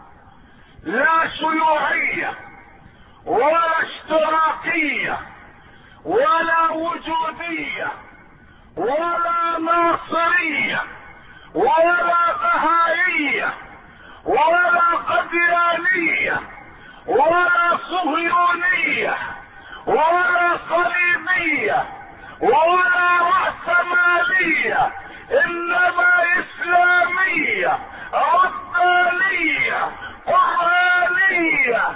لا شيوعية ولا اشتراكية ولا وجودية ولا ناصرية ولا بهائية ولا قديانية ولا صهيونية ولا صليبية ولا رأسمالية، انما اسلامية ربانية قرآنية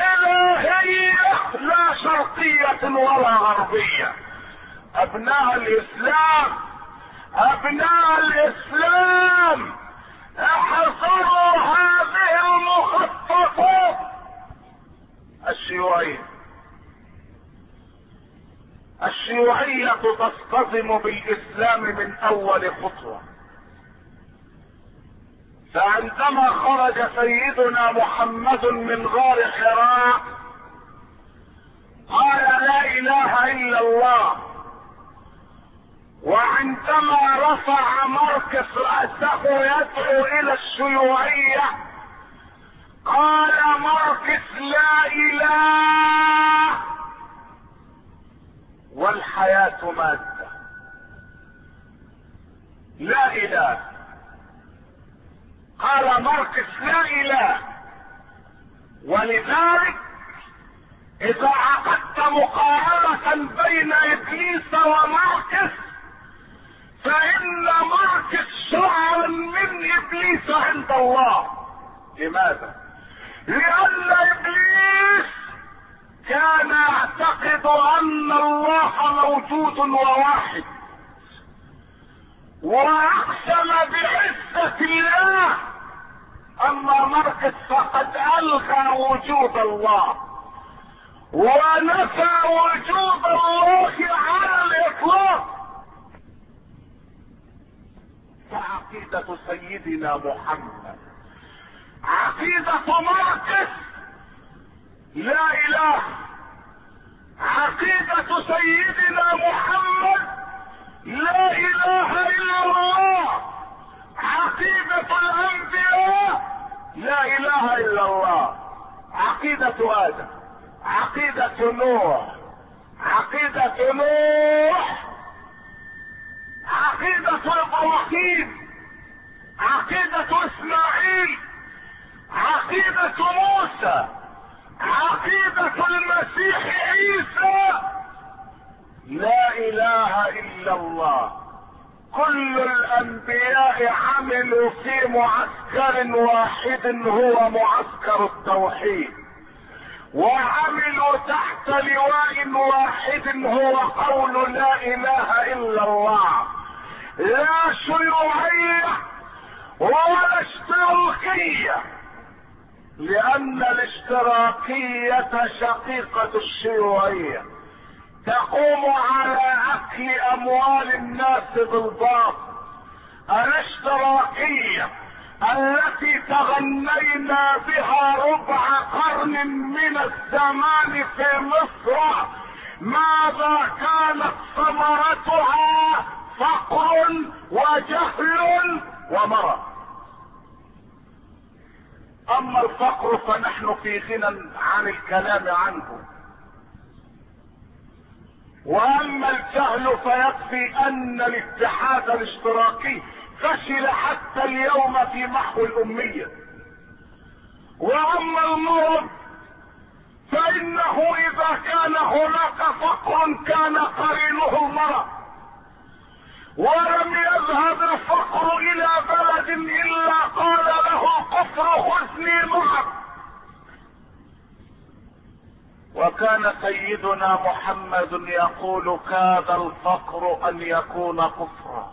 الهية، لا شرقية ولا غربية. ابناء الاسلام، ابناء الاسلام، احذروا هذه المخططات الشيوعية. الشيوعية تصطدم بالاسلام من اول خطوة. فعندما خرج سيدنا محمد من غار حراء قال لا اله الا الله، وعندما رفع ماركس رأسه يدعو الى الشيوعية قال ماركس لا اله والحياة مادة. لا اله، قال ماركس لا اله. ولذلك اذا عقدت مقارنة بين ابليس وماركس فان ماركس شعر من ابليس عند الله. لماذا؟ لان ابليس كان يعتقد ان الله موجود وواحد، واقسم بعزة الله. اما ماركس فقد الغى وجود الله ونفى وجود الله على الاطلاق. فعقيدة سيدنا محمد، عقيدة ماركس لا اله، عقيدة سيدنا محمد لا اله الا الله، عقيدة الانبياء لا اله الا الله، عقيدة ادم، عقيدة نوح، عقيدة نوح، عقيدة ابراهيم، عقيدة اسماعيل، عقيدة موسى، عقيدة المسيح عيسى. لا اله الا الله. كل الانبياء عملوا في معسكر واحد هو معسكر التوحيد، وعملوا تحت لواء واحد هو قول لا اله الا الله، لا شيوعية ولا اشتراكية، لان الاشتراكية شقيقة الشيوعية تقوم على اكل اموال الناس بالباطل. الاشتراكية التي تغنينا بها ربع قرن من الزمان في مصر، ماذا كانت ثمرتها؟ فقر وجهل ومرض. اما الفقر فنحن في غنى عن الكلام عنه، واما الجهل فيكفي ان الاتحاد الاشتراكي فشل حتى اليوم في محو الامية. واما المرض فانه اذا كان هناك فقر كان قرينه المرض، ولم يذهب الفقر الى بلد الا قال له الكفر خذني معك. وكان سيدنا محمد يقول كاد الفقر ان يكون كفرا،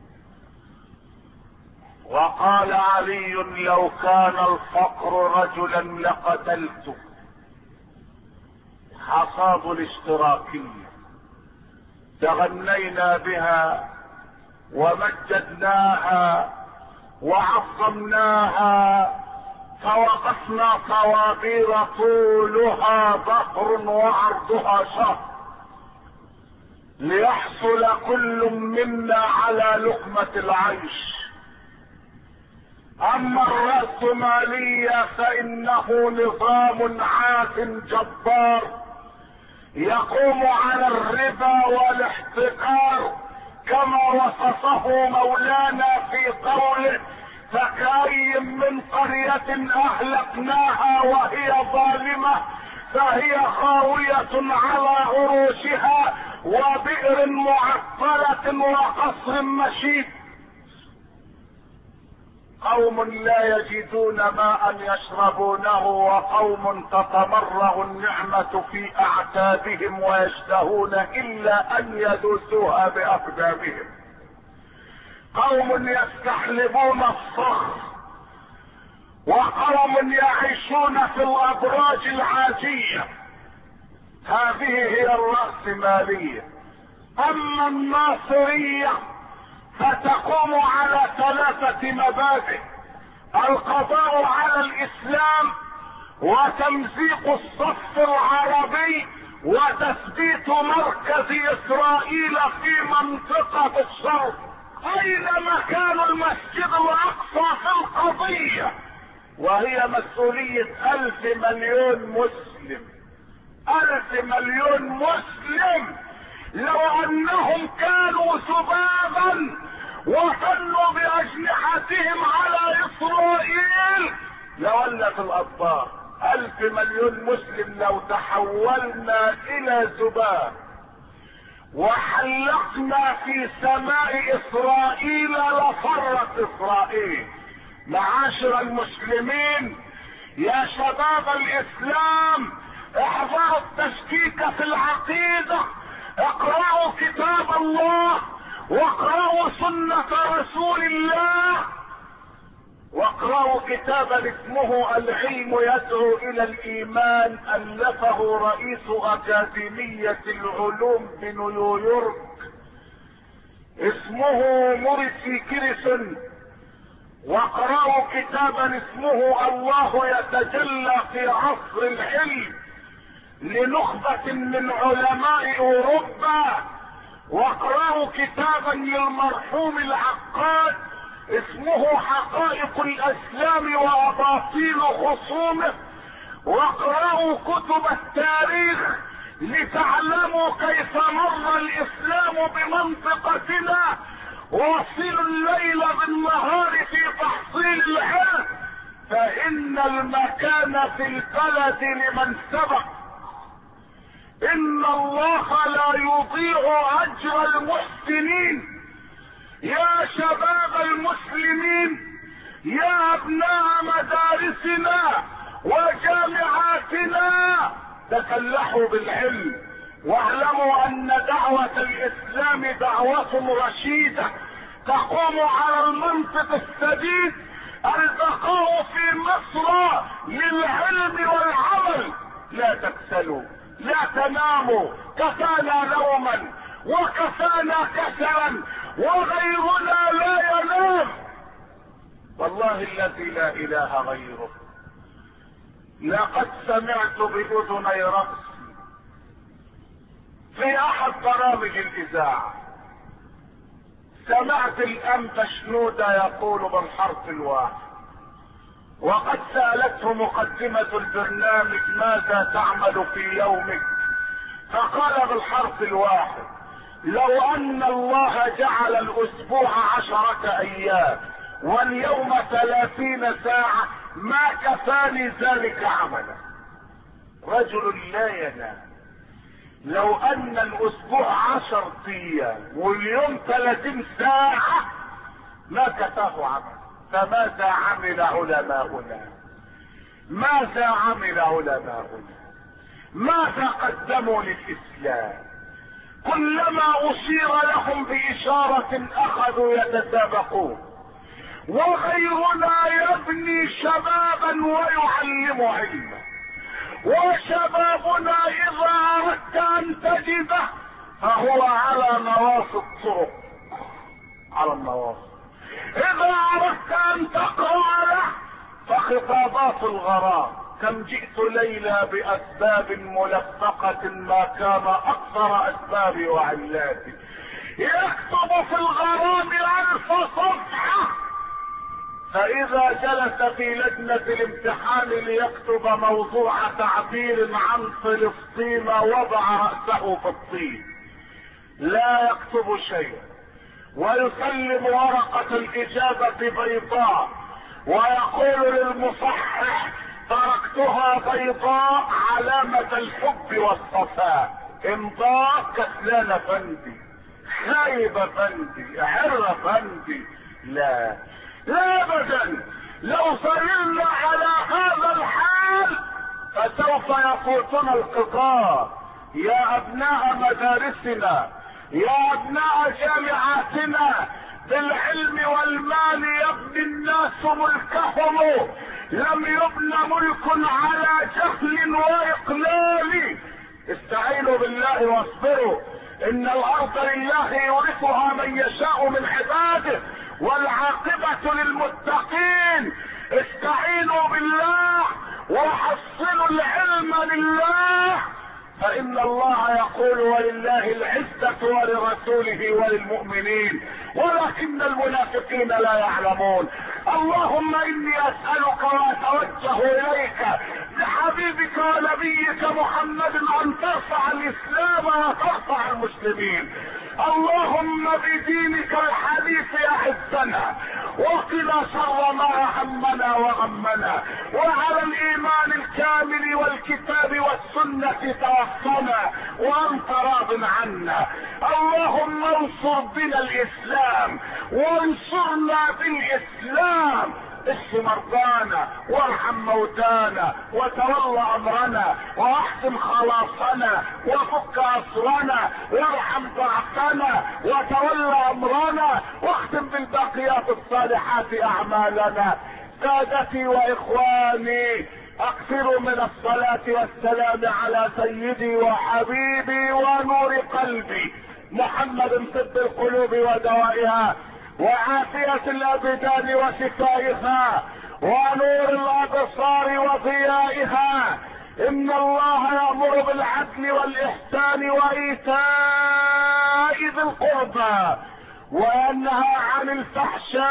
وقال علي لو كان الفقر رجلا لقتلته. حصاد الاشتراكية تغنينا بها ومجدناها وعظمناها، فوقفنا طوابير طولها ظهر وعرضها شهر ليحصل كل منا على لقمة العيش. اما الرأسمالية فانه نظام عاف جبار يقوم على الربا والاحتكار، كما وصفه مولانا في قوله فكأي من قرية اهلكناها وهي ظالمة فهي خاوية على عروشها وبئر معطلة وقصر مشيد. قوم لا يجدون ماء يشربونه، وقوم تتمرغ النعمة في اعتابهم ويشتهون الا ان يدوسوها باقدامهم. قوم يستحلبون الصخر، وقوم يعيشون في الابراج العاجية. هذه هي الرأسمالية. اما الناصرية فتقوم على 3 مبادئ: القضاء على الاسلام، وتمزيق الصف العربي، وتثبيت مركز اسرائيل في منطقة الشرق. اين مكان المسجد الاقصى في القضية؟ وهي مسؤولية 1000 مليون مسلم. 1000 مليون مسلم لو انهم كانوا سبابا وفنوا باجنحتهم على اسرائيل لولت الابطال. 1000 مليون مسلم لو تحولنا الى ذباب وحلقنا في سماء اسرائيل لفرت اسرائيل. معاشر المسلمين، يا شباب الاسلام، احذروا التشكيك في العقيدة، اقرأوا كتاب الله، واقرأوا سنة رسول الله، واقرأوا كتابا اسمه العلم يدعو الى الايمان، الفه رئيس اكاديمية العلوم في نيويورك اسمه موريسي كيرسون. واقرأوا كتابا اسمه الله يتجلى في عصر العلم لنخبة من علماء اوروبا. واقرأوا كتابا للمرحوم العقاد اسمه حقائق الاسلام واباطيل خصومه. واقرأوا كتب التاريخ لتعلموا كيف مر الاسلام بمنطقتنا. وصلوا الليل بالنهار في تحصيل العلم، فان المكان في البلد لمن سبق. ان الله لا يضيع اجر المحسنين. يا شباب المسلمين، يا ابناء مدارسنا، وجامعاتنا تسلحوا بالعلم، واعلموا ان دعوة الاسلام دعوة رشيدة تقوم على المنطق السديد: البقاء في مصر للعلم والعمل. لا تكسلوا، لا تناموا، كفانا نوما وكفانا كسلا، وغيرنا لا ينام. والله الذي لا اله غيره، لقد سمعت باذني رأسي في احد برامج الاذاعة، سمعت الانبا شنودة يقول بالحرف الواحد، وقد سألته مقدمة البرنامج: ماذا تعمل في يومك؟ فقال بالحرف الواحد: لو ان الله جعل الاسبوع 10 ايام واليوم 30 ساعة ما كفاني ذلك عملا. رجل لا ينام، لو ان الاسبوع 10 ايام واليوم 30 ساعة ما كفاه عملا. فماذا عمل علماؤنا؟ ماذا عمل علماؤنا؟ ماذا قدموا للاسلام؟ كلما اشير لهم باشارة اخذوا يتسابقون، وغيرنا يبني شبابا ويعلم علما، وشبابنا اذا اردت ان تجده فهو على نواصي الطرق، على النواصي. اذا اردت ان تقرأ له فخطابات الغرام: كم جئت ليلى باسباب ملفقة ما كان اكثر اسبابي وعلاتي. يكتب في الغرام 1000 صفحة، فاذا جلس في لجنة الامتحان ليكتب موضوع تعبير عن فلسطين وضع رأسه في الطين، لا يكتب شيئا، ويسلم ورقة الاجابة بيضاء، ويقول للمصحح: تركتها بيضاء علامة الحب والصفاء. امضاء كسلان فندي، خايب فندي، عر فندي. لا لا ابدا، لو صرنا على هذا الحال فسوف يفوتنا القطار. يا ابناء مدارسنا، يا ابناء جامعاتنا، بالعلم والمال يبني الناس ملكهم، لم يبن ملك على جهل واقلال. استعينوا بالله واصبروا، ان الارض لله يورثها من يشاء من عباده والعاقبة للمتقين. استعينوا بالله وحصلوا العلم لله، فان الله يقول: ولله العزة ولرسوله وللمؤمنين ولكن المنافقين لا يعلمون. اللهم اني اسألك واتوجه اليك بحبيبك ونبيك محمد ان ترفع الاسلام وترفع المسلمين. اللهم بدينك الحديث اعزنا، وقنا شر ما همنا وغمنا، وعلى الايمان الكامل والكتاب والسنة توفنا وانت راض عنا. اللهم انصر بنا الاسلام وانصرنا بالاسلام. اشف مرضانا وارحم موتانا وتولى امرنا واحسن خلاصنا وفك اسرنا وارحم ضعفنا وتولى امرنا واختم بالباقيات الصالحات اعمالنا. سادتي واخواني، اكثروا من الصلاة والسلام على سيدي وحبيبي ونور قلبي محمد، طب القلوب ودوائها وعافية الابدان وشفائها ونور الابصار وضيائها. ان الله يأمر بالعدل والاحسان وايتاء ذي القربى وينهى عن الفحشاء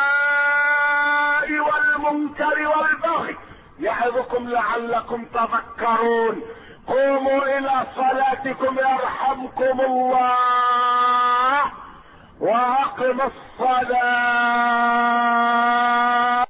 والمنكر والبغي يعظكم لعلكم تذكرون. قوموا الى صلاتكم يرحمكم الله واقم الصلاة.